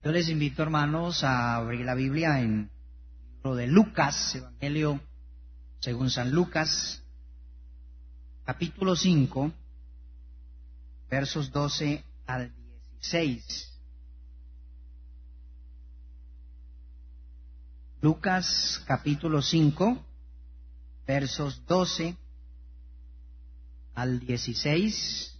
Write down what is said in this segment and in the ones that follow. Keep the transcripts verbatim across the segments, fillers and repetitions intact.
Yo les invito, hermanos, a abrir la Biblia en el libro de Lucas, Evangelio según San Lucas, capítulo cinco, versos doce al dieciséis. Lucas, capítulo cinco, versos doce al dieciséis.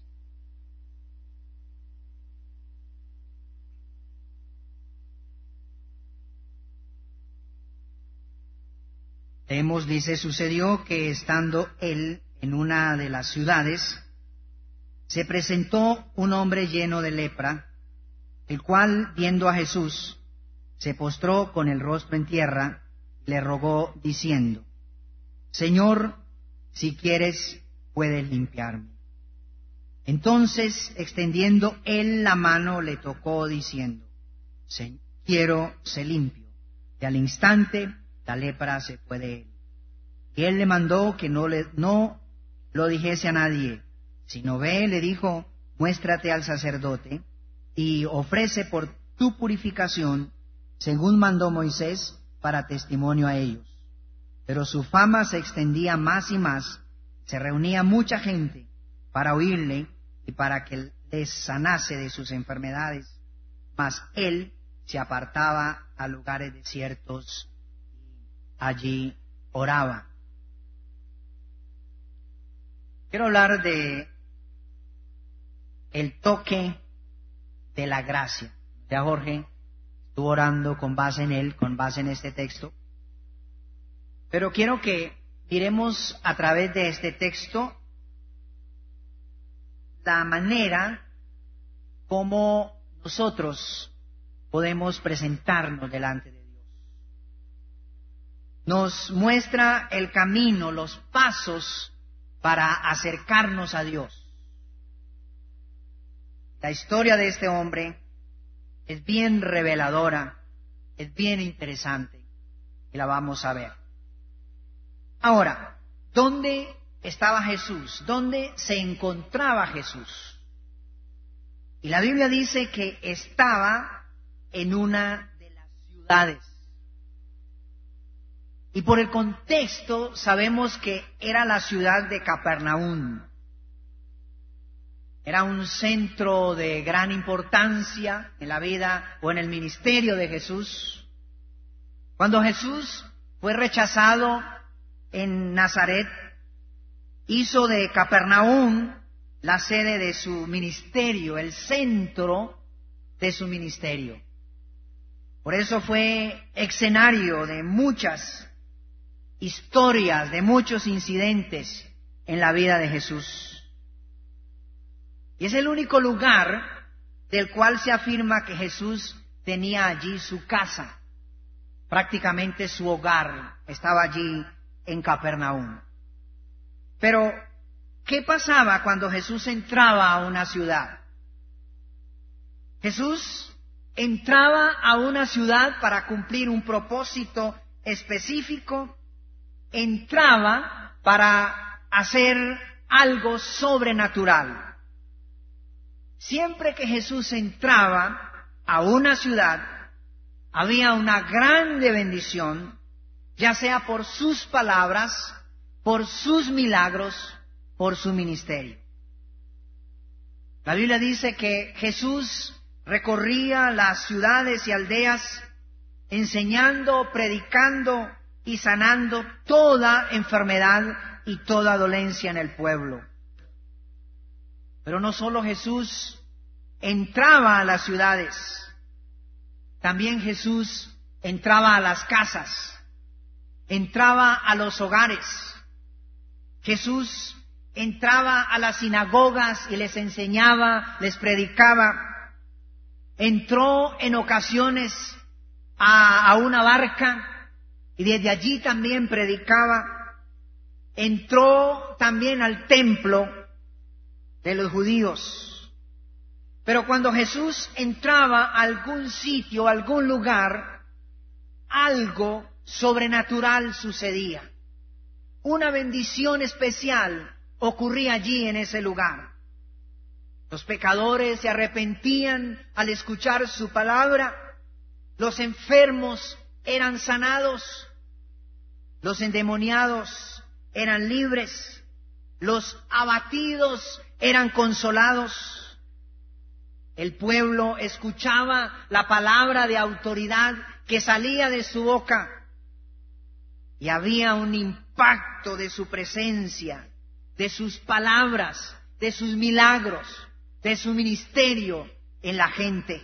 Leemos, dice: sucedió que estando él en una de las ciudades, se presentó un hombre lleno de lepra, el cual, viendo a Jesús, se postró con el rostro en tierra y le rogó, diciendo: Señor, si quieres, puedes limpiarme. Entonces, extendiendo él la mano, le tocó, diciendo: quiero ser limpio. Y al instante la lepra se fue de él. Y él le mandó que no, le, no lo dijese a nadie, sino ve, le dijo, muéstrate al sacerdote y ofrece por tu purificación, según mandó Moisés, para testimonio a ellos. Pero su fama se extendía más y más, se reunía mucha gente para oírle y para que les sanase de sus enfermedades, mas él se apartaba a lugares desiertos, allí oraba. Quiero hablar de el toque de la gracia. Ya Jorge estuvo orando con base en él, con base en este texto. Pero quiero que miremos a través de este texto la manera como nosotros podemos presentarnos delante de Dios. Nos muestra el camino, los pasos para acercarnos a Dios. La historia de este hombre es bien reveladora, es bien interesante y la vamos a ver. Ahora, ¿dónde estaba Jesús? ¿Dónde se encontraba Jesús? Y la Biblia dice que estaba en una de las ciudades. Y por el contexto sabemos que era la ciudad de Capernaum. Era un centro de gran importancia en la vida o en el ministerio de Jesús. Cuando Jesús fue rechazado en Nazaret, hizo de Capernaum la sede de su ministerio, el centro de su ministerio. Por eso fue escenario de muchas historias, de muchos incidentes en la vida de Jesús. Y es el único lugar del cual se afirma que Jesús tenía allí su casa. Prácticamente su hogar estaba allí en Capernaum. Pero, ¿qué pasaba cuando Jesús entraba a una ciudad? Jesús entraba a una ciudad para cumplir un propósito específico. Entraba para hacer algo sobrenatural. Siempre que Jesús entraba a una ciudad, había una grande bendición, ya sea por sus palabras, por sus milagros, por su ministerio. La Biblia dice que Jesús recorría las ciudades y aldeas, enseñando, predicando y sanando toda enfermedad y toda dolencia en el pueblo. Pero no solo Jesús entraba a las ciudades, también Jesús entraba a las casas, entraba a los hogares. Jesús entraba a las sinagogas y les enseñaba, les predicaba. Entró en ocasiones a, a una barca y desde allí también predicaba. Entró también al templo de los judíos. Pero cuando Jesús entraba a algún sitio, a algún lugar, algo sobrenatural sucedía. Una bendición especial ocurría allí en ese lugar. Los pecadores se arrepentían al escuchar su palabra los enfermos eran sanados, los endemoniados eran libres, los abatidos eran consolados. El pueblo escuchaba la palabra de autoridad que salía de su boca y había un impacto de su presencia, de sus palabras, de sus milagros, de su ministerio en la gente.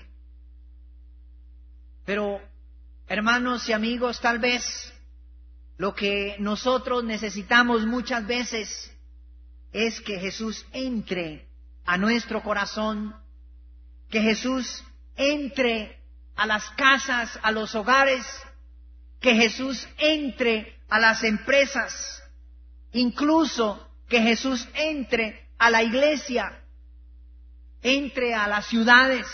Pero, hermanos y amigos, tal vez lo que nosotros necesitamos muchas veces es que Jesús entre a nuestro corazón, que Jesús entre a las casas, a los hogares, que Jesús entre a las empresas, incluso que Jesús entre a la iglesia, entre a las ciudades.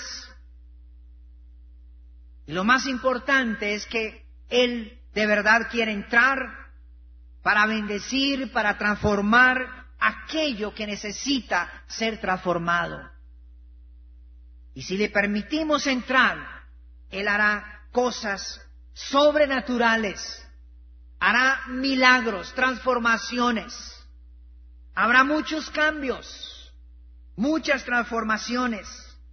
Y lo más importante es que Él de verdad quiere entrar para bendecir, para transformar aquello que necesita ser transformado. Y si le permitimos entrar, Él hará cosas sobrenaturales, hará milagros, transformaciones. Habrá muchos cambios, muchas transformaciones,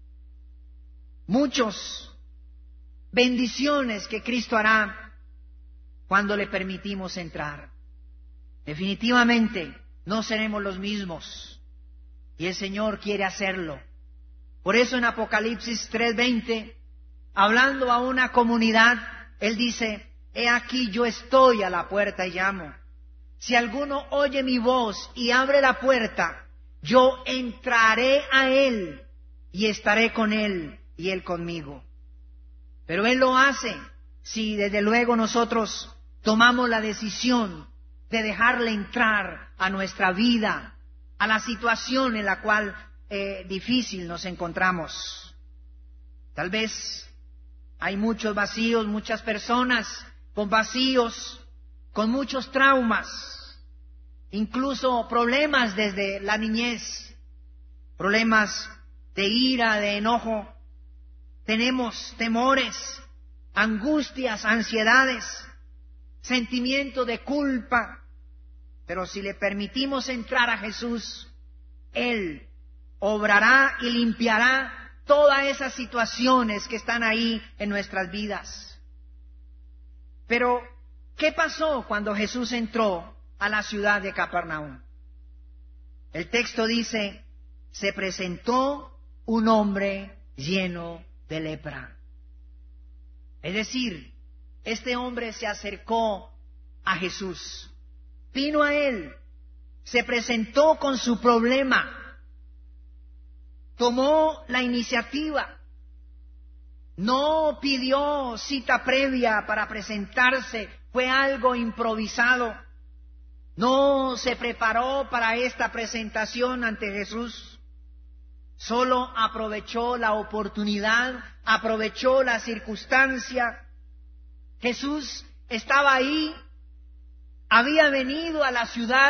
muchas bendiciones que Cristo hará cuando le permitimos entrar. Definitivamente no seremos los mismos y el Señor quiere hacerlo. Por eso en Apocalipsis tres veinte, hablando a una comunidad, Él dice: he aquí yo estoy a la puerta y llamo. Si alguno oye mi voz y abre la puerta, yo entraré a él y estaré con él y él conmigo. Pero Él lo hace si desde luego nosotros tomamos la decisión de dejarle entrar a nuestra vida, a la situación en la cual eh, difícil nos encontramos. Tal vez hay muchos vacíos, muchas personas con vacíos, con muchos traumas, incluso problemas desde la niñez, problemas de ira, de enojo. Tenemos temores, angustias, ansiedades, sentimiento de culpa. Pero si le permitimos entrar a Jesús, Él obrará y limpiará todas esas situaciones que están ahí en nuestras vidas. Pero, ¿qué pasó cuando Jesús entró a la ciudad de Capernaum? El texto dice: se presentó un hombre lleno de lepra. Es decir, este hombre se acercó a Jesús, vino a Él, se presentó con su problema, tomó la iniciativa, no pidió cita previa para presentarse, fue algo improvisado, no se preparó para esta presentación ante Jesús. Solo aprovechó la oportunidad, aprovechó la circunstancia. Jesús estaba ahí, había venido a la ciudad,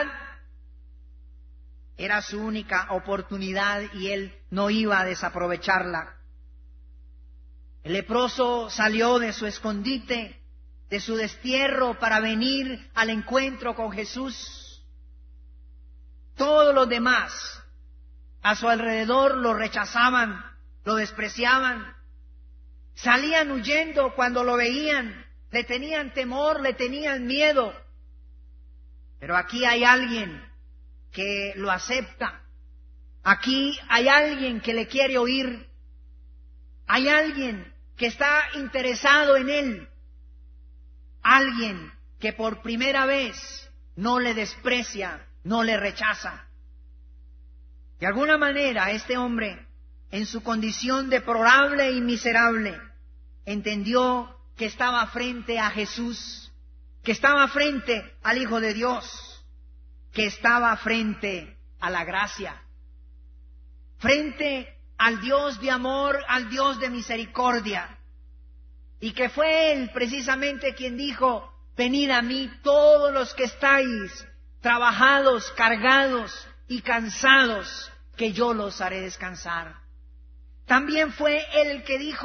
era su única oportunidad y Él no iba a desaprovecharla. El leproso salió de su escondite, de su destierro para venir al encuentro con Jesús. Todos los demás a su alrededor lo rechazaban, lo despreciaban, salían huyendo cuando lo veían, le tenían temor, le tenían miedo. Pero aquí hay alguien que lo acepta, aquí hay alguien que le quiere oír, hay alguien que está interesado en él, alguien que por primera vez no le desprecia, no le rechaza. De alguna manera, este hombre, en su condición deplorable y miserable, entendió que estaba frente a Jesús, que estaba frente al Hijo de Dios, que estaba frente a la gracia, frente al Dios de amor, al Dios de misericordia, y que fue Él precisamente quien dijo: venid a mí todos los que estáis trabajados, cargados y cansados, que yo los haré descansar. También fue Él el que dijo: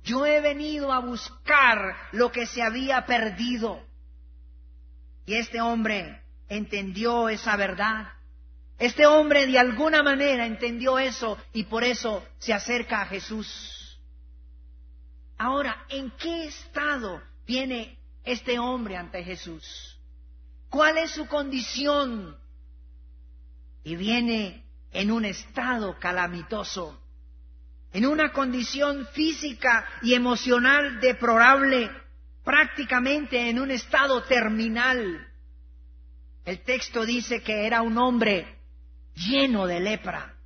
yo he venido a buscar lo que se había perdido. Y este hombre entendió esa verdad. Este hombre de alguna manera entendió eso y por eso se acerca a Jesús. Ahora, ¿en qué estado viene este hombre ante Jesús? ¿Cuál es su condición? Y viene en un estado calamitoso, en una condición física y emocional deplorable, prácticamente en un estado terminal. El texto dice que era un hombre lleno de lepra.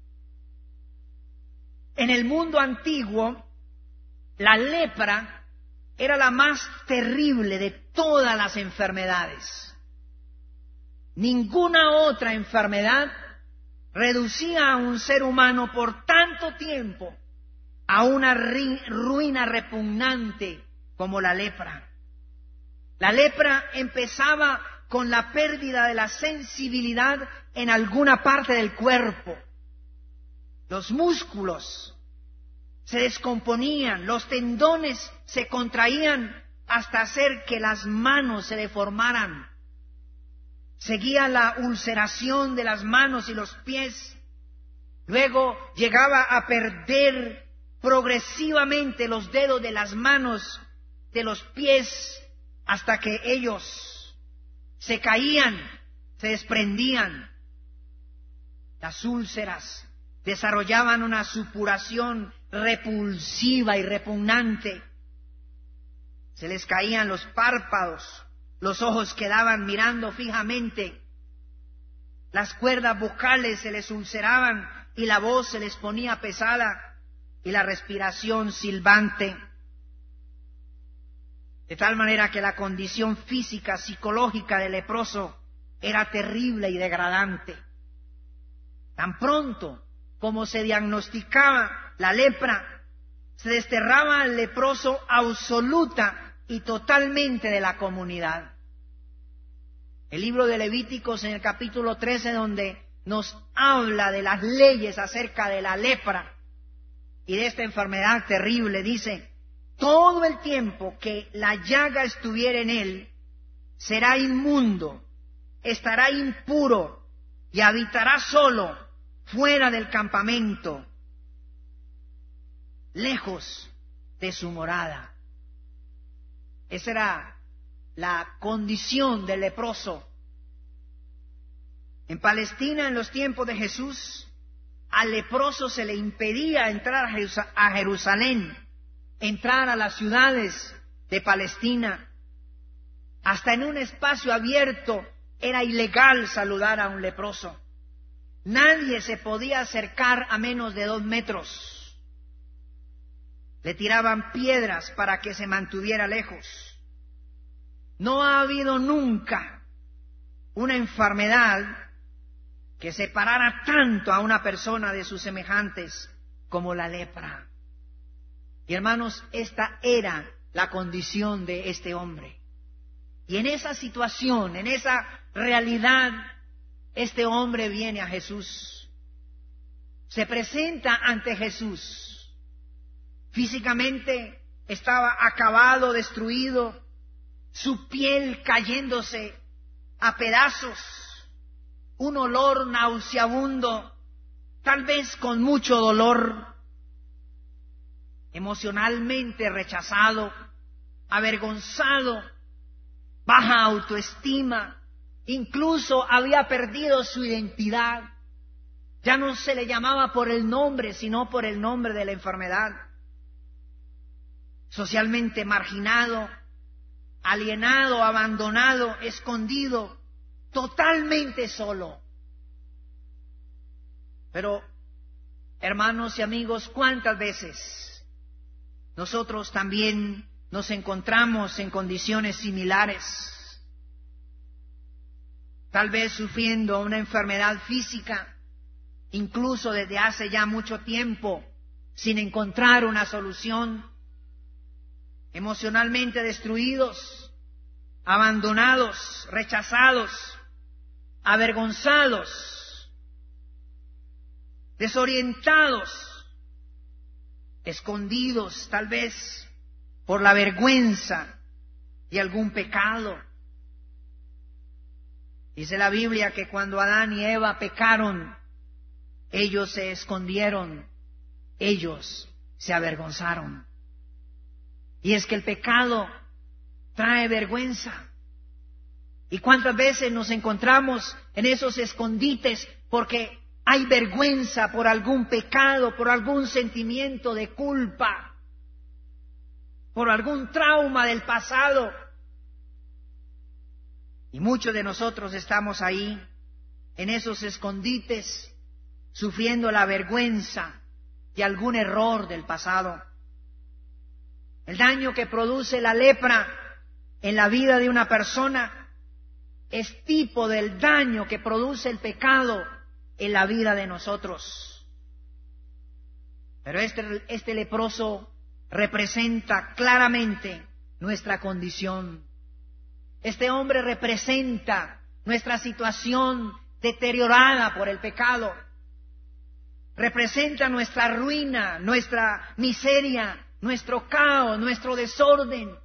En el mundo antiguo, la lepra era la más terrible de todas las enfermedades. Ninguna otra enfermedad reducía a un ser humano por tanto tiempo a una ruina repugnante como la lepra. La lepra empezaba con la pérdida de la sensibilidad en alguna parte del cuerpo. Los músculos se descomponían, los tendones se contraían hasta hacer que las manos se deformaran. Seguía la ulceración de las manos y los pies. Luego llegaba a perder progresivamente los dedos de las manos, de los pies, hasta que ellos se caían, se desprendían. Las úlceras desarrollaban una supuración repulsiva y repugnante. Se les caían los párpados, los ojos quedaban mirando fijamente, las cuerdas vocales se les ulceraban y la voz se les ponía pesada y la respiración silbante. De tal manera que la condición física, psicológica del leproso era terrible y degradante. Tan pronto como se diagnosticaba la lepra, se desterraba al leproso absoluta y totalmente de la comunidad. El libro de Levíticos en el capítulo trece, donde nos habla de las leyes acerca de la lepra y de esta enfermedad terrible, dice: todo el tiempo que la llaga estuviera en él, será inmundo, estará impuro y habitará solo fuera del campamento, lejos de su morada. Esa era la condición del leproso. En Palestina, en los tiempos de Jesús, al leproso se le impedía entrar a Jerusalén, entrar a las ciudades de Palestina. Hasta en un espacio abierto era ilegal saludar a un leproso. Nadie se podía acercar a menos de dos metros. Le tiraban piedras para que se mantuviera lejos. No ha habido nunca una enfermedad que separara tanto a una persona de sus semejantes como la lepra. Y hermanos, esta era la condición de este hombre. Y en esa situación, en esa realidad, este hombre viene a Jesús. Se presenta ante Jesús. Físicamente estaba acabado, destruido, su piel cayéndose a pedazos, un olor nauseabundo, tal vez con mucho dolor, emocionalmente rechazado, avergonzado, baja autoestima, incluso había perdido su identidad. Ya no se le llamaba por el nombre, sino por el nombre de la enfermedad. Socialmente marginado, alienado, abandonado, escondido, totalmente solo. Pero, hermanos y amigos, ¿cuántas veces nosotros también nos encontramos en condiciones similares? Tal vez sufriendo una enfermedad física, incluso desde hace ya mucho tiempo, sin encontrar una solución, emocionalmente destruidos, abandonados, rechazados, avergonzados, desorientados, escondidos tal vez por la vergüenza de algún pecado. Dice la Biblia que cuando Adán y Eva pecaron, ellos se escondieron, ellos se avergonzaron. Y es que el pecado trae vergüenza. ¿Y cuántas veces nos encontramos en esos escondites porque hay vergüenza por algún pecado, por algún sentimiento de culpa, por algún trauma del pasado? Y muchos de nosotros estamos ahí, en esos escondites, sufriendo la vergüenza de algún error del pasado. El daño que produce la lepra en la vida de una persona es tipo del daño que produce el pecado en la vida de nosotros. Pero este, este leproso representa claramente nuestra condición. Este hombre representa nuestra situación deteriorada por el pecado. Representa nuestra ruina, nuestra miseria, nuestro caos, nuestro desorden.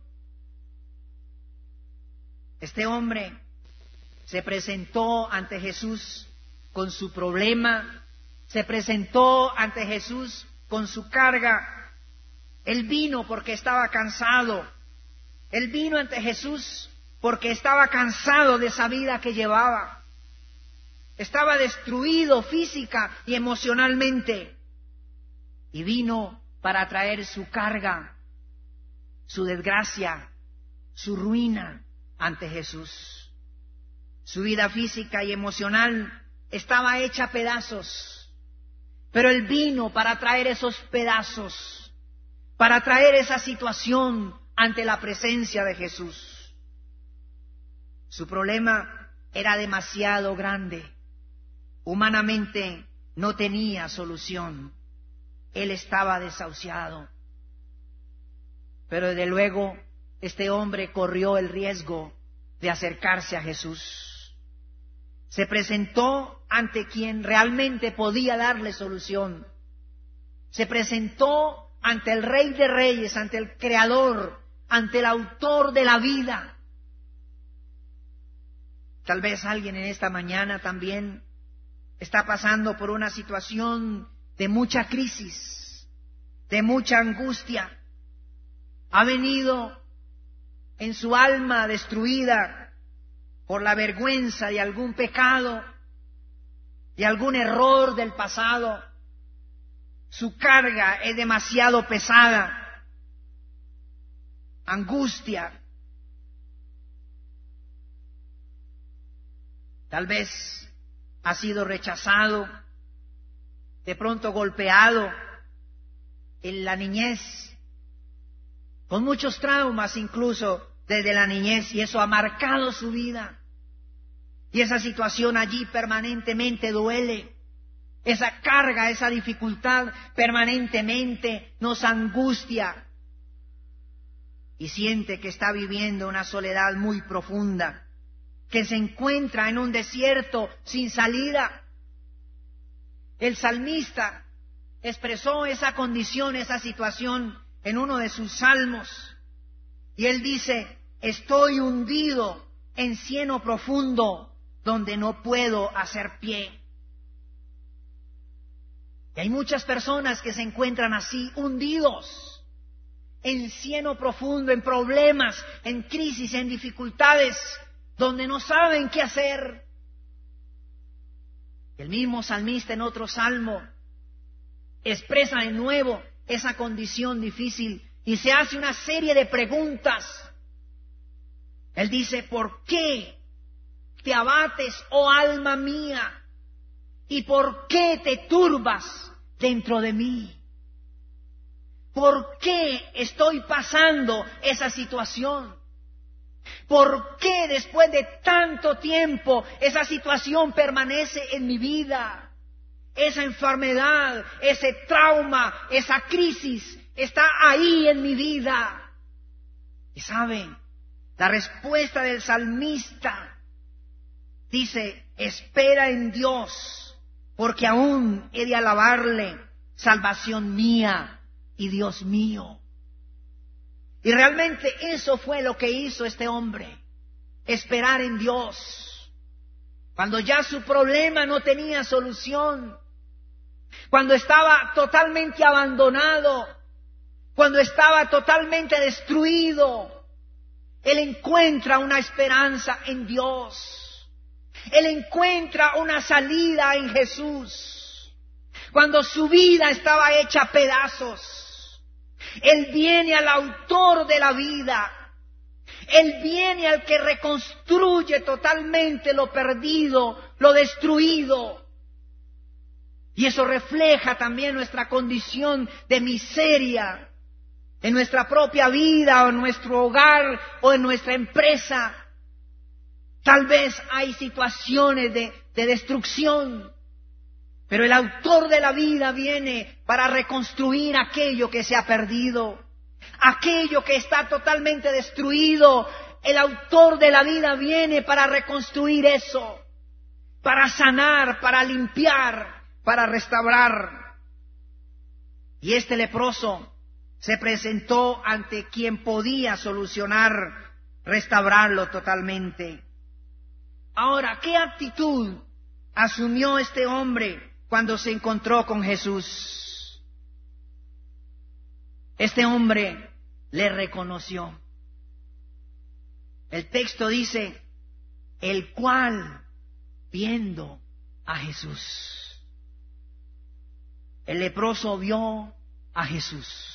Este hombre se presentó ante Jesús con su problema, se presentó ante Jesús con su carga. Él vino porque estaba cansado. Él vino ante Jesús porque estaba cansado de esa vida que llevaba. Estaba destruido física y emocionalmente. Y vino para traer su carga, su desgracia, su ruina ante Jesús. Su vida física y emocional estaba hecha a pedazos, pero Él vino para traer esos pedazos, para traer esa situación ante la presencia de Jesús. Su problema era demasiado grande, humanamente no tenía solución, Él estaba desahuciado. Pero desde luego este hombre corrió el riesgo de acercarse a Jesús. Se presentó ante quien realmente podía darle solución. Se presentó ante el Rey de Reyes, ante el Creador, ante el Autor de la vida. Tal vez alguien en esta mañana también está pasando por una situación de mucha crisis, de mucha angustia. Ha venido en su alma destruida por la vergüenza de algún pecado, de algún error del pasado. Su carga es demasiado pesada. Angustia. Tal vez ha sido rechazado, de pronto golpeado en la niñez, con muchos traumas incluso desde la niñez, y eso ha marcado su vida. Y esa situación allí permanentemente duele. Esa carga, esa dificultad permanentemente nos angustia. Y siente que está viviendo una soledad muy profunda, que se encuentra en un desierto sin salida. El salmista expresó esa condición, esa situación en uno de sus salmos. Y él dice: estoy hundido en cieno profundo, donde no puedo hacer pie. Y hay muchas personas que se encuentran así, hundidos en cieno profundo, en problemas, en crisis, en dificultades, donde no saben qué hacer. El mismo salmista en otro salmo expresa de nuevo esa condición difícil y se hace una serie de preguntas. Él dice: ¿por qué te abates, oh alma mía? ¿Y por qué te turbas dentro de mí? ¿Por qué estoy pasando esa situación? ¿Por qué después de tanto tiempo esa situación permanece en mi vida? Esa enfermedad, ese trauma, esa crisis está ahí en mi vida. Y saben, la respuesta del salmista dice: espera en Dios, porque aún he de alabarle, salvación mía y Dios mío. Y realmente eso fue lo que hizo este hombre, esperar en Dios. Cuando ya su problema no tenía solución, cuando estaba totalmente abandonado, cuando estaba totalmente destruido, él encuentra una esperanza en Dios. Él encuentra una salida en Jesús. Cuando su vida estaba hecha a pedazos, él viene al autor de la vida. Él viene al que reconstruye totalmente lo perdido, lo destruido. Y eso refleja también nuestra condición de miseria en nuestra propia vida o en nuestro hogar o en nuestra empresa. Tal vez hay situaciones de, de destrucción, pero el autor de la vida viene para reconstruir aquello que se ha perdido, aquello que está totalmente destruido. El autor de la vida viene para reconstruir eso, para sanar, para limpiar, para restaurar. Y este leproso se presentó ante quien podía solucionar, restaurarlo totalmente. Ahora, ¿qué actitud asumió este hombre cuando se encontró con Jesús? Este hombre le reconoció. El texto dice, el cual viendo a Jesús. El leproso vio a Jesús.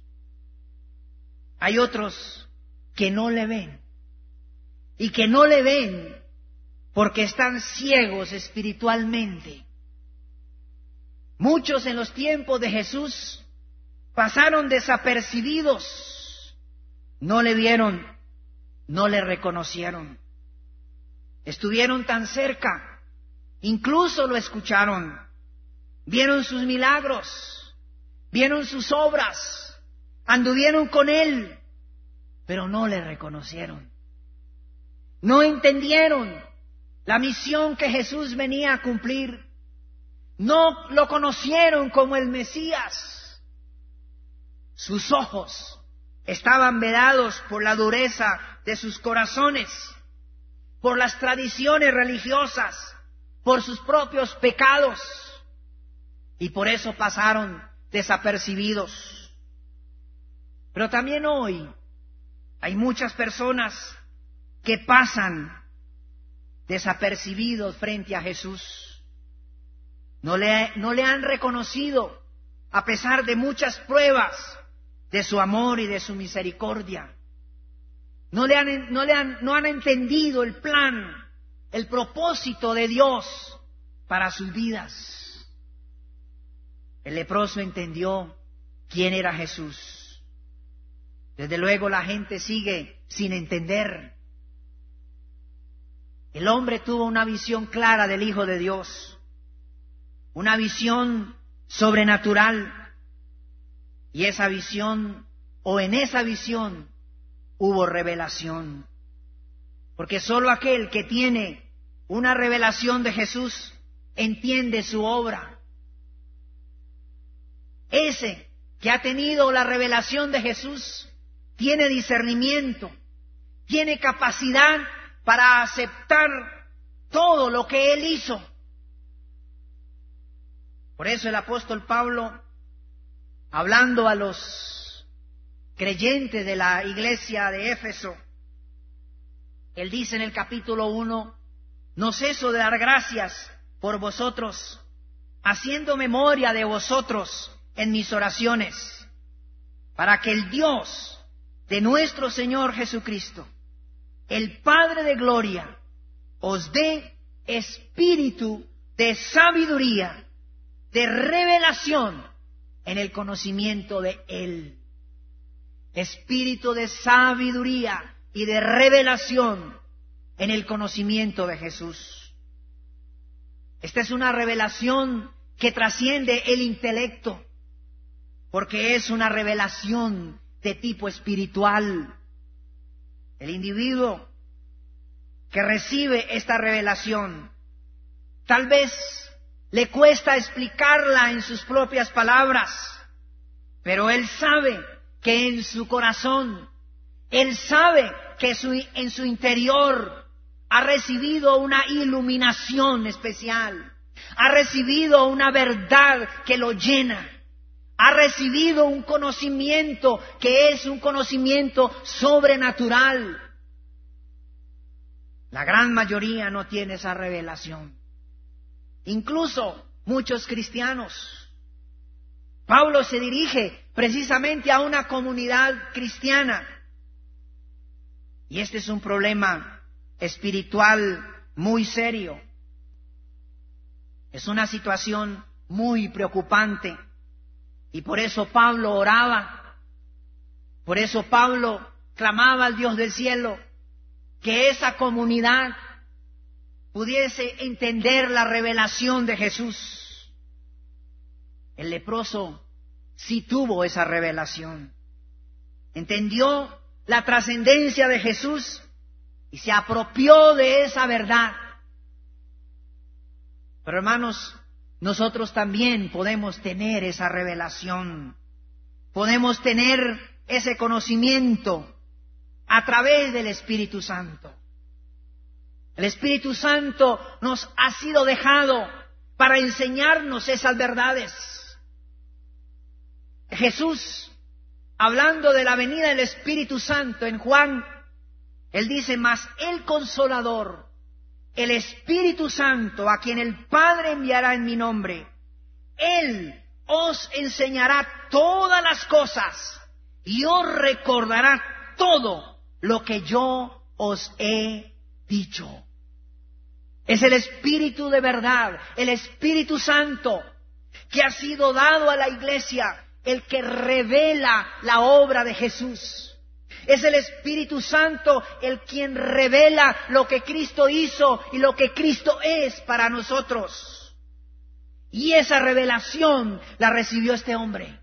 Hay otros que no le ven, y que no le ven porque están ciegos espiritualmente. Muchos en los tiempos de Jesús pasaron desapercibidos, no le vieron, no le reconocieron. Estuvieron tan cerca, incluso lo escucharon, vieron sus milagros, vieron sus obras, anduvieron con él, pero no le reconocieron. No entendieron la misión que Jesús venía a cumplir. No lo conocieron como el Mesías. Sus ojos estaban vedados por la dureza de sus corazones, por las tradiciones religiosas, por sus propios pecados, y por eso pasaron desapercibidos. Pero también hoy hay muchas personas que pasan desapercibidos frente a Jesús. No le, no le han reconocido a pesar de muchas pruebas de su amor y de su misericordia. No le han, no le han, no han entendido el plan, el propósito de Dios para sus vidas. El leproso entendió quién era Jesús. Desde luego la gente sigue sin entender. El hombre tuvo una visión clara del Hijo de Dios, una visión sobrenatural, y esa visión, o en esa visión, hubo revelación. Porque solo aquel que tiene una revelación de Jesús entiende su obra. Ese que ha tenido la revelación de Jesús tiene discernimiento, tiene capacidad para aceptar todo lo que Él hizo. Por eso el apóstol Pablo, hablando a los creyentes de la iglesia de Éfeso, él dice en el capítulo uno, no ceso de dar gracias por vosotros, haciendo memoria de vosotros en mis oraciones, para que el Dios de nuestro Señor Jesucristo, el Padre de gloria, os dé espíritu de sabiduría, de revelación en el conocimiento de Él. Espíritu de sabiduría y de revelación en el conocimiento de Jesús. Esta es una revelación que trasciende el intelecto, porque es una revelación de tipo espiritual. El individuo que recibe esta revelación, tal vez le cuesta explicarla en sus propias palabras, Pero él sabe que en su corazón, él sabe que su, en su interior ha recibido una iluminación especial, ha recibido una verdad que lo llena, ha recibido un conocimiento que es un conocimiento sobrenatural. La gran mayoría no tiene esa revelación. Incluso muchos cristianos. Pablo se dirige precisamente a una comunidad cristiana. Y este es un problema espiritual muy serio. Es una situación muy preocupante. Y por eso Pablo oraba. Por eso Pablo clamaba al Dios del cielo que esa comunidad pudiese entender la revelación de Jesús. El leproso sí tuvo esa revelación. Entendió la trascendencia de Jesús y se apropió de esa verdad. Pero hermanos, nosotros también podemos tener esa revelación. Podemos tener ese conocimiento a través del Espíritu Santo. El Espíritu Santo nos ha sido dejado para enseñarnos esas verdades. Jesús, hablando de la venida del Espíritu Santo en Juan, él dice: mas el Consolador, el Espíritu Santo, a quien el Padre enviará en mi nombre, él os enseñará todas las cosas y os recordará todo lo que yo os he dicho. Es el Espíritu de verdad, el Espíritu Santo, que ha sido dado a la iglesia, el que revela la obra de Jesús. Es el Espíritu Santo el quien revela lo que Cristo hizo y lo que Cristo es para nosotros. Y esa revelación la recibió este hombre.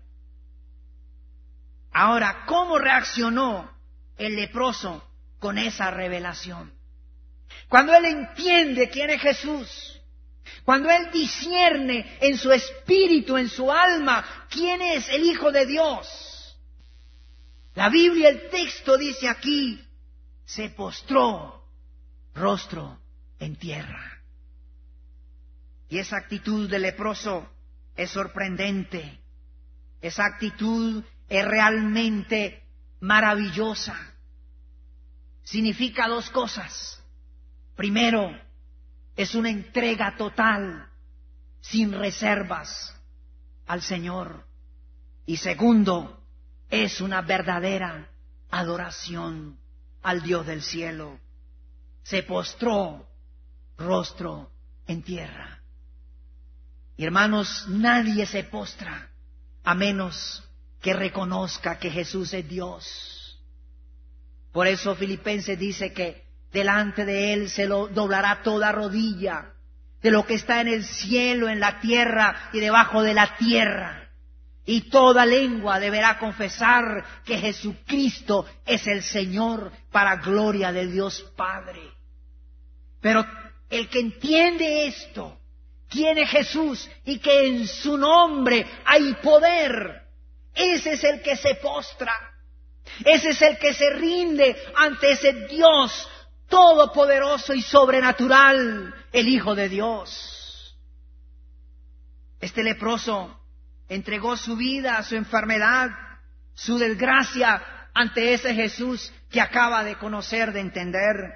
Ahora, ¿cómo reaccionó el leproso con esa revelación? Cuando él entiende quién es Jesús, cuando él discierne en su espíritu, en su alma, quién es el Hijo de Dios, la Biblia, el texto dice aquí, se postró rostro en tierra. Y esa actitud del leproso es sorprendente. Esa actitud es realmente maravillosa. Significa dos cosas. Primero, es una entrega total, sin reservas, al Señor. Y segundo, es una verdadera adoración al Dios del cielo. Se postró rostro en tierra. Y hermanos, nadie se postra a menos que reconozca que Jesús es Dios. Por eso Filipenses dice que delante de Él se lo doblará toda rodilla, de lo que está en el cielo, en la tierra y debajo de la tierra. Y toda lengua deberá confesar que Jesucristo es el Señor, para gloria de Dios Padre. Pero el que entiende esto, quién es Jesús y que en su nombre hay poder, ese es el que se postra. Ese es el que se rinde ante ese Dios todopoderoso y sobrenatural, el Hijo de Dios. Este leproso entregó su vida, su enfermedad, su desgracia ante ese Jesús que acaba de conocer, de entender.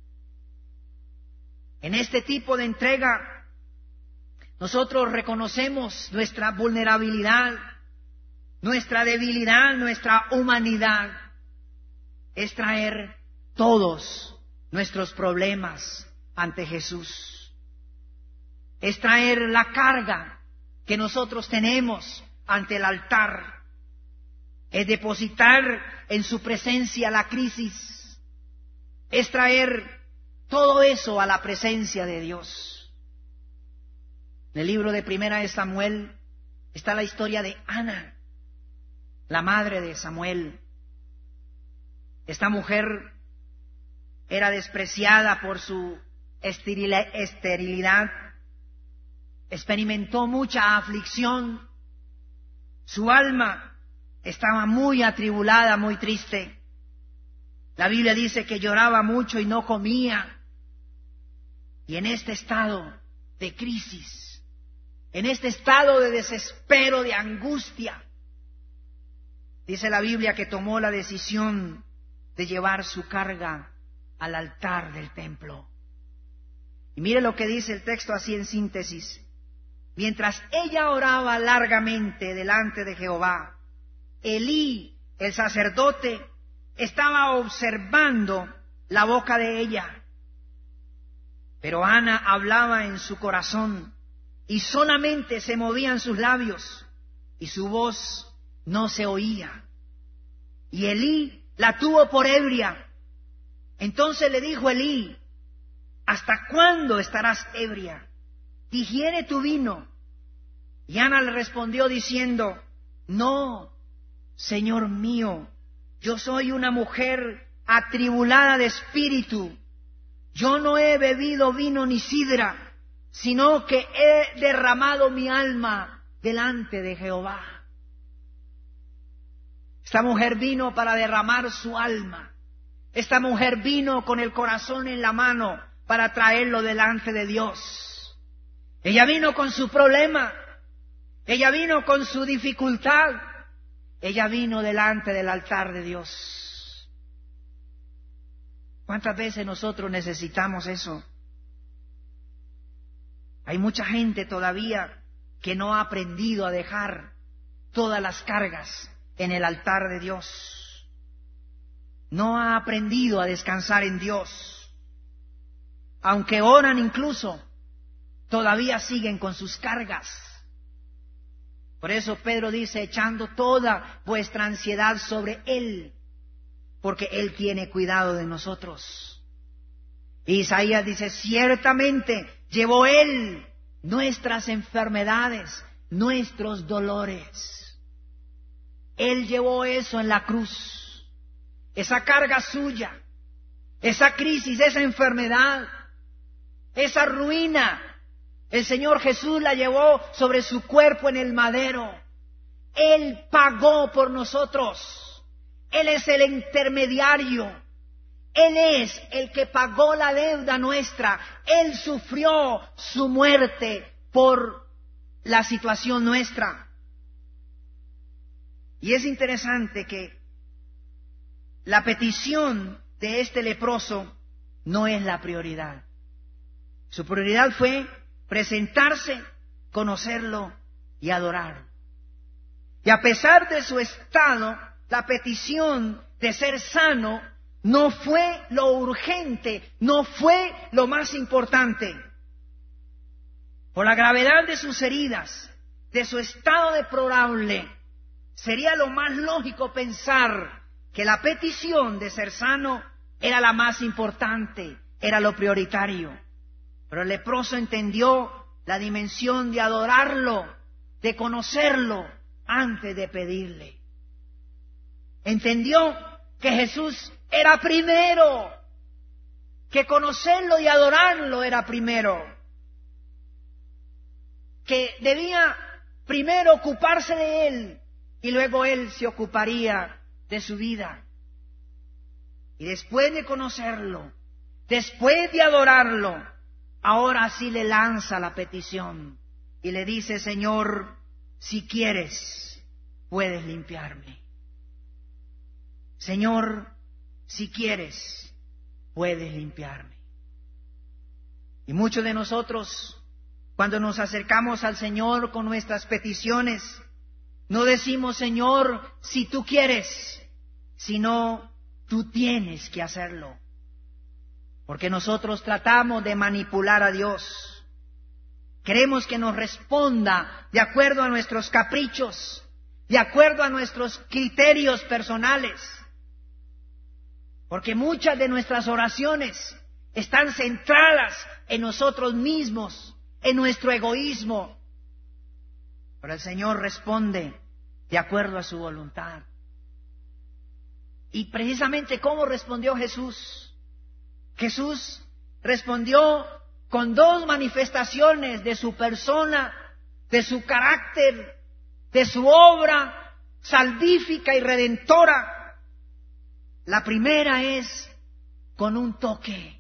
En este tipo de entrega, nosotros reconocemos nuestra vulnerabilidad, nuestra debilidad, nuestra humanidad. Es traer todos nuestros problemas ante Jesús. Es traer la carga que nosotros tenemos ante el altar. Es depositar en su presencia la crisis. Es traer todo eso a la presencia de Dios. En el libro de Primera de Samuel está la historia de Ana, la madre de Samuel. Esta mujer era despreciada por su esterilidad, experimentó mucha aflicción, su alma estaba muy atribulada, muy triste. La Biblia dice que lloraba mucho y no comía. Y en este estado de crisis, en este estado de desespero, de angustia, dice la Biblia que tomó la decisión de llevar su carga al altar del templo. Y mire lo que dice el texto así en síntesis. Mientras ella oraba largamente delante de Jehová, Elí, el sacerdote, estaba observando la boca de ella. Pero Ana hablaba en su corazón y solamente se movían sus labios y su voz no se oía. Y Elí la tuvo por ebria. Entonces le dijo Elí: ¿hasta cuándo estarás ebria? Digiere tu vino. Y Ana le respondió diciendo: no, Señor mío, yo soy una mujer atribulada de espíritu. Yo no he bebido vino ni sidra, sino que he derramado mi alma delante de Jehová. Esta mujer vino para derramar su alma. Esta mujer vino con el corazón en la mano para traerlo delante de Dios. Ella vino con su problema. Ella vino con su dificultad. Ella vino delante del altar de Dios. ¿Cuántas veces nosotros necesitamos eso? Hay mucha gente todavía que no ha aprendido a dejar todas las cargas en el altar de Dios. No ha aprendido a descansar en Dios. Aunque oran incluso, todavía siguen con sus cargas. Por eso Pedro dice: echando toda vuestra ansiedad sobre Él, porque Él tiene cuidado de nosotros. Isaías dice: ciertamente llevó Él nuestras enfermedades, nuestros dolores. Él llevó eso en la cruz, esa carga suya, esa crisis, esa enfermedad, esa ruina. El Señor Jesús la llevó sobre su cuerpo en el madero. Él pagó por nosotros. Él es el intermediario. Él es el que pagó la deuda nuestra. Él sufrió su muerte por la situación nuestra. Y es interesante que la petición de este leproso no es la prioridad. Su prioridad fue presentarse, conocerlo y adorarlo. Y a pesar de su estado, la petición de ser sano no fue lo urgente, no fue lo más importante. Por la gravedad de sus heridas, de su estado deplorable, sería lo más lógico pensar que la petición de ser sano era la más importante, era lo prioritario. Pero el leproso entendió la dimensión de adorarlo, de conocerlo antes de pedirle. Entendió que Jesús era primero, que conocerlo y adorarlo era primero, que debía primero ocuparse de Él y luego Él se ocuparía de su vida. Y después de conocerlo, después de adorarlo, ahora sí le lanza la petición y le dice: Señor, si quieres, puedes limpiarme. Señor, si quieres, puedes limpiarme. Y muchos de nosotros, cuando nos acercamos al Señor con nuestras peticiones, no decimos: Señor, si tú quieres, sino tú tienes que hacerlo. Porque nosotros tratamos de manipular a Dios. Queremos que nos responda de acuerdo a nuestros caprichos, de acuerdo a nuestros criterios personales. Porque muchas de nuestras oraciones están centradas en nosotros mismos, en nuestro egoísmo. Pero el Señor responde de acuerdo a su voluntad. Y precisamente, ¿cómo respondió Jesús? Jesús respondió con dos manifestaciones de su persona, de su carácter, de su obra, salvífica y redentora. La primera es con un toque.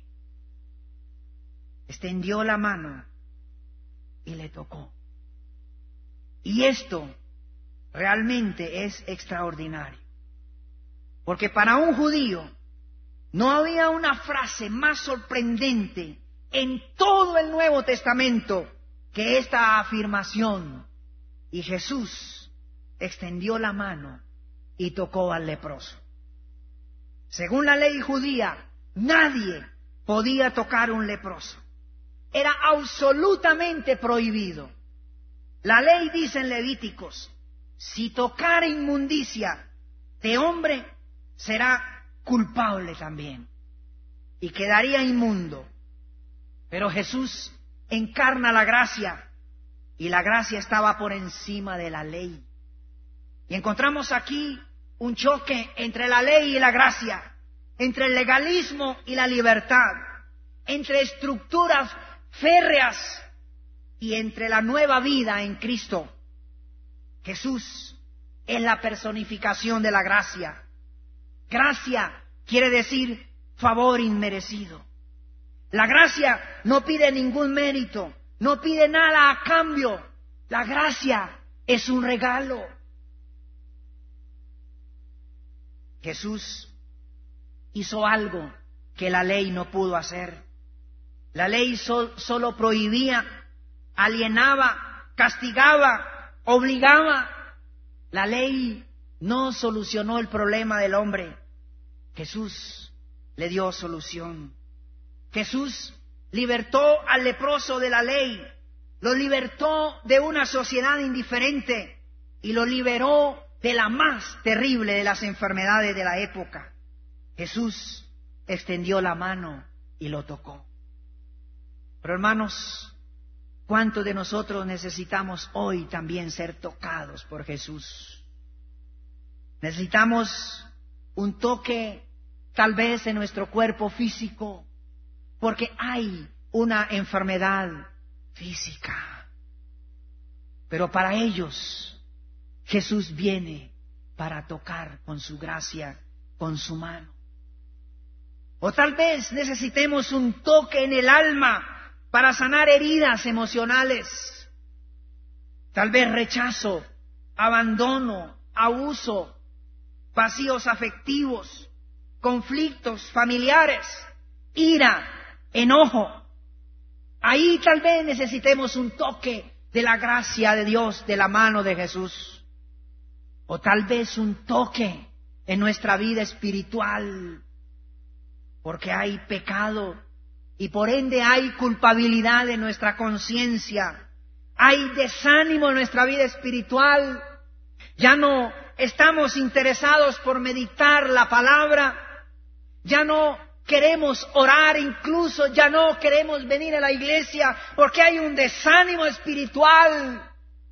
Extendió la mano y le tocó. Y esto realmente es extraordinario. Porque para un judío no había una frase más sorprendente en todo el Nuevo Testamento que esta afirmación. Y Jesús extendió la mano y tocó al leproso. Según la ley judía, nadie podía tocar a un leproso. Era absolutamente prohibido. La ley dice en Levíticos, si tocara inmundicia de hombre, será culpable también y quedaría inmundo. Pero Jesús encarna la gracia y la gracia estaba por encima de la ley. Y encontramos aquí un choque entre la ley y la gracia, entre el legalismo y la libertad, entre estructuras férreas y entre la nueva vida en Cristo. Jesús es la personificación de la gracia. Gracia quiere decir favor inmerecido. La gracia no pide ningún mérito, no pide nada a cambio. La gracia es un regalo. Jesús hizo algo que la ley no pudo hacer. La ley so- solo prohibía, alienaba, castigaba, obligaba. La ley no solucionó el problema del hombre. Jesús le dio solución. Jesús libertó al leproso de la ley, lo libertó de una sociedad indiferente y lo liberó de la más terrible de las enfermedades de la época. Jesús extendió la mano y lo tocó. Pero hermanos, ¿cuántos de nosotros necesitamos hoy también ser tocados por Jesús? Necesitamos un toque tal vez en nuestro cuerpo físico, porque hay una enfermedad física. Pero para ellos, Jesús viene para tocar con su gracia, con su mano. O tal vez necesitemos un toque en el alma para sanar heridas emocionales. Tal vez rechazo, abandono, abuso, vacíos afectivos, conflictos familiares, ira, enojo. Ahí tal vez necesitemos un toque de la gracia de Dios, de la mano de Jesús. O tal vez un toque en nuestra vida espiritual, porque hay pecado y por ende hay culpabilidad en nuestra conciencia. Hay desánimo en nuestra vida espiritual. Ya no estamos interesados por meditar la palabra. Ya no queremos orar, incluso ya no queremos venir a la iglesia porque hay un desánimo espiritual.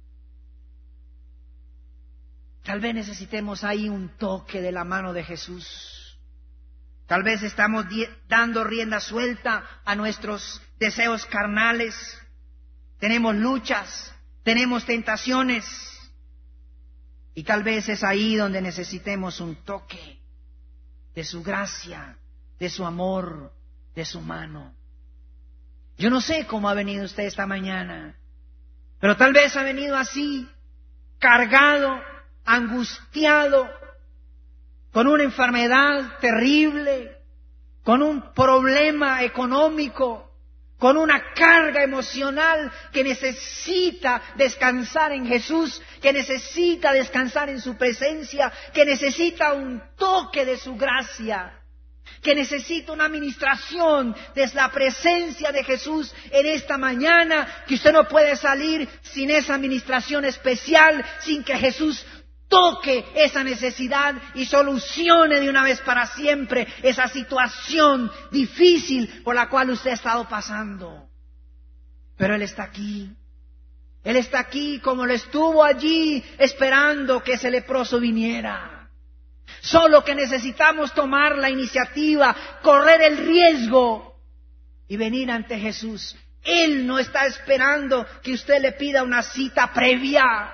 Tal vez necesitemos ahí un toque de la mano de Jesús. Tal vez estamos di- dando rienda suelta a nuestros deseos carnales. Tenemos luchas, tenemos tentaciones. Y tal vez es ahí donde necesitemos un toque de su gracia, de su amor, de su mano. Yo no sé cómo ha venido usted esta mañana, pero tal vez ha venido así, cargado, angustiado, con una enfermedad terrible, con un problema económico, con una carga emocional que necesita descansar en Jesús, que necesita descansar en su presencia, que necesita un toque de su gracia, que necesita una administración desde la presencia de Jesús en esta mañana, que usted no puede salir sin esa administración especial, sin que Jesús toque esa necesidad y solucione de una vez para siempre esa situación difícil por la cual usted ha estado pasando. Pero Él está aquí. Él está aquí como lo estuvo allí esperando que ese leproso viniera. Solo que necesitamos tomar la iniciativa, correr el riesgo y venir ante Jesús. Él no está esperando que usted le pida una cita previa.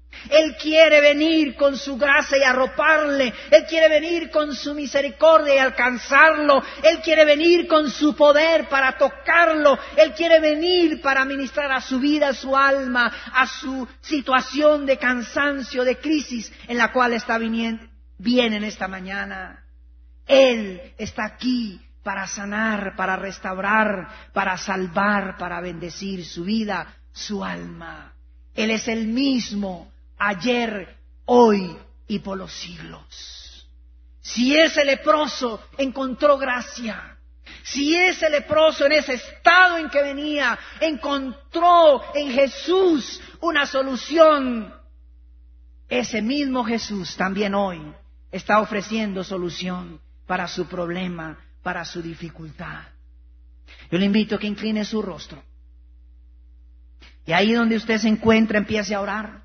Él quiere venir con su gracia y arroparle. Él quiere venir con su misericordia y alcanzarlo. Él quiere venir con su poder para tocarlo. Él quiere venir para ministrar a su vida, a su alma, a su situación de cansancio, de crisis en la cual está viniendo, viene en esta mañana. Él está aquí para sanar, para restaurar, para salvar, para bendecir su vida, su alma. Él es el mismo ayer, hoy y por los siglos. Si ese leproso encontró gracia, si ese leproso en ese estado en que venía encontró en Jesús una solución, ese mismo Jesús también hoy está ofreciendo solución para su problema, para su dificultad. Yo le invito a que incline su rostro y ahí donde usted se encuentra empiece a orar.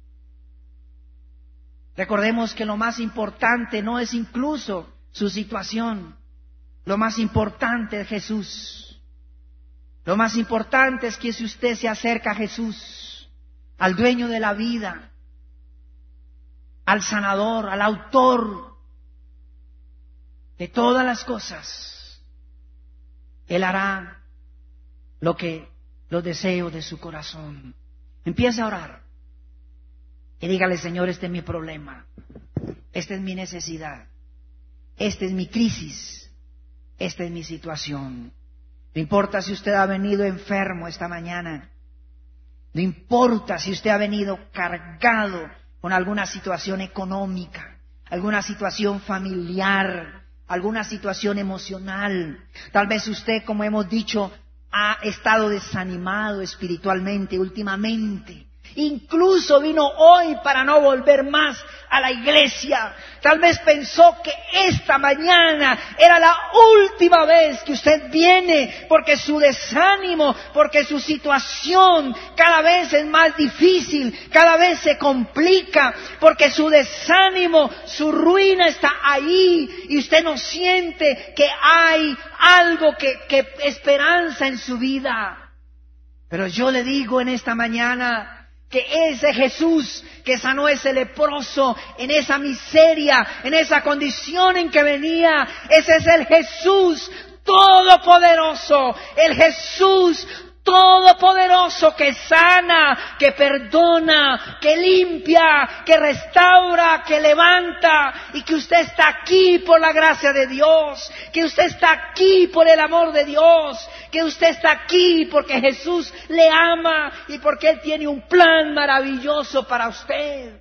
Recordemos que lo más importante no es incluso su situación. Lo más importante es Jesús. Lo más importante es que si usted se acerca a Jesús, al dueño de la vida, al sanador, al autor de todas las cosas, Él hará lo que los deseos de su corazón. Empiece a orar. Y dígale, Señor, este es mi problema, esta es mi necesidad, esta es mi crisis, esta es mi situación. No importa si usted ha venido enfermo esta mañana, no importa si usted ha venido cargado con alguna situación económica, alguna situación familiar, alguna situación emocional. Tal vez usted, como hemos dicho, ha estado desanimado espiritualmente últimamente. Incluso vino hoy para no volver más a la iglesia. Tal vez pensó que esta mañana era la última vez que usted viene, porque su desánimo, porque su situación cada vez es más difícil, cada vez se complica, porque su desánimo, su ruina está ahí y usted no siente que hay algo que, que esperanza en su vida. Pero yo le digo en esta mañana que ese Jesús que sanó ese leproso en esa miseria, en esa condición en que venía, ese es el Jesús todopoderoso, el Jesús todopoderoso que sana, que perdona, que limpia, que restaura, que levanta, y que usted está aquí por la gracia de Dios, que usted está aquí por el amor de Dios, que usted está aquí porque Jesús le ama y porque Él tiene un plan maravilloso para usted.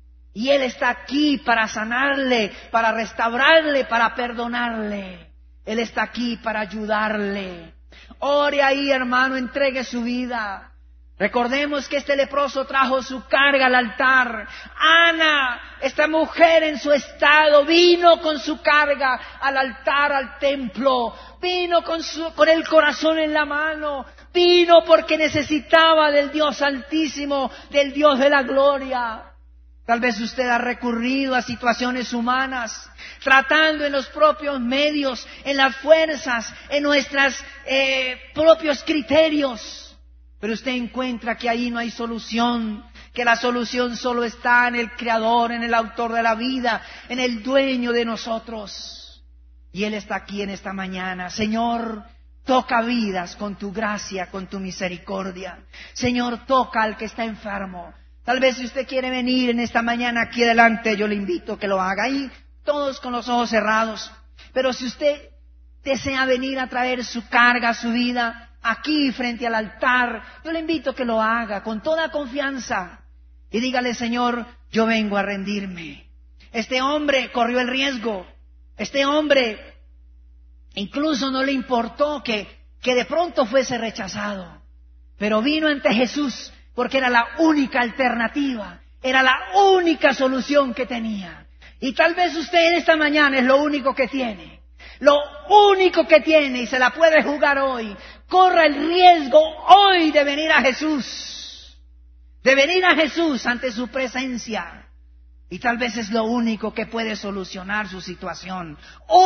Y Él está aquí para sanarle, para restaurarle, para perdonarle. Él está aquí para ayudarle. Ore ahí, hermano, entregue su vida. Recordemos que este leproso trajo su carga al altar. Ana, esta mujer en su estado, vino con su carga al altar, al templo. Vino con, su, con el corazón en la mano. Vino porque necesitaba del Dios Altísimo, del Dios de la gloria. Tal vez usted ha recurrido a situaciones humanas, tratando en los propios medios, en las fuerzas, en nuestros eh, propios criterios. Pero usted encuentra que ahí no hay solución, que la solución solo está en el Creador, en el Autor de la vida, en el Dueño de nosotros. Y Él está aquí en esta mañana. Señor, toca vidas con tu gracia, con tu misericordia. Señor, toca al que está enfermo. Tal vez si usted quiere venir en esta mañana aquí adelante, yo le invito a que lo haga ahí, todos con los ojos cerrados. Pero si usted desea venir a traer su carga, su vida, aquí frente al altar, yo le invito a que lo haga con toda confianza. Y dígale, Señor, yo vengo a rendirme. Este hombre corrió el riesgo. Este hombre incluso no le importó que, que de pronto fuese rechazado. Pero vino ante Jesús, porque era la única alternativa, era la única solución que tenía. Y tal vez usted en esta mañana es lo único que tiene, lo único que tiene y se la puede jugar hoy. Corra el riesgo hoy de venir a Jesús, de venir a Jesús ante su presencia. Y tal vez es lo único que puede solucionar su situación.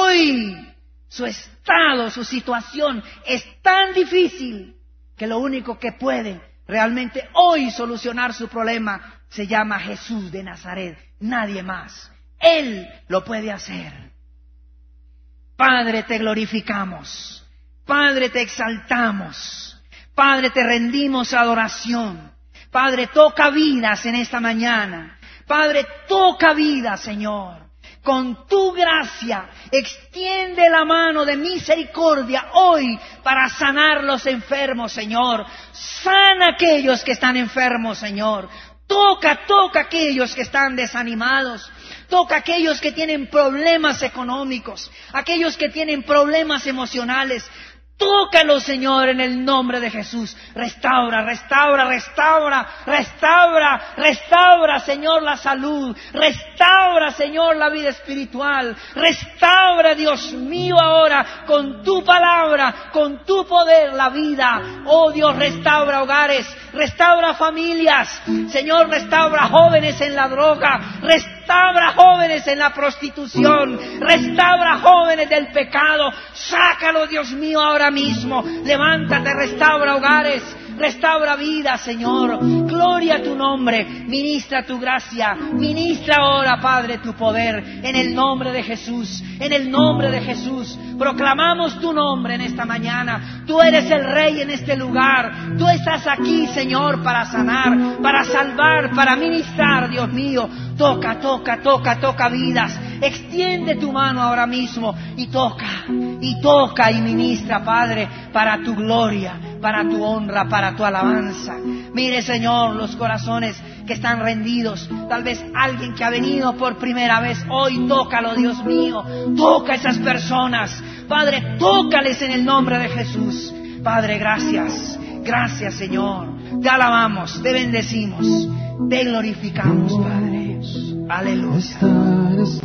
Hoy su estado, su situación es tan difícil que lo único que puede realmente hoy solucionar su problema se llama Jesús de Nazaret, nadie más. Él lo puede hacer. Padre, te glorificamos. Padre, te exaltamos. Padre, te rendimos adoración. Padre, toca vidas en esta mañana. Padre, toca vidas, Señor. Con tu gracia, extiende la mano de misericordia hoy para sanar los enfermos, Señor. Sana a aquellos que están enfermos, Señor. Toca, toca a aquellos que están desanimados. Toca a aquellos que tienen problemas económicos, aquellos que tienen problemas emocionales. Tócalo, Señor, en el nombre de Jesús. Restaura, restaura, restaura, restaura, restaura, Señor, la salud. Restaura, Señor, la vida espiritual. Restaura, Dios mío, ahora, con tu palabra, con tu poder, la vida. Oh Dios, restaura hogares, restaura familias. Señor, restaura jóvenes en la droga. Restaura jóvenes en la prostitución. Restaura jóvenes del pecado. Sácalo, Dios mío, ahora mismo. Levántate, restaura hogares, restaura vida, Señor. Gloria a tu nombre. Ministra tu gracia. Ministra ahora, Padre, tu poder. En el nombre de Jesús. En el nombre de Jesús. Proclamamos tu nombre en esta mañana. Tú eres el Rey en este lugar. Tú estás aquí, Señor, para sanar, para salvar, para ministrar, Dios mío. Toca, toca, toca, toca vidas. Extiende tu mano ahora mismo y toca, y toca y ministra, Padre, para tu gloria, para tu honra, para tu alabanza. Mire, Señor, los corazones que están rendidos. Tal vez alguien que ha venido por primera vez hoy, tócalo, Dios mío. Toca a esas personas. Padre, tócales en el nombre de Jesús. Padre, gracias. Gracias, Señor. Te alabamos, te bendecimos, te glorificamos, Padre. Aleluya.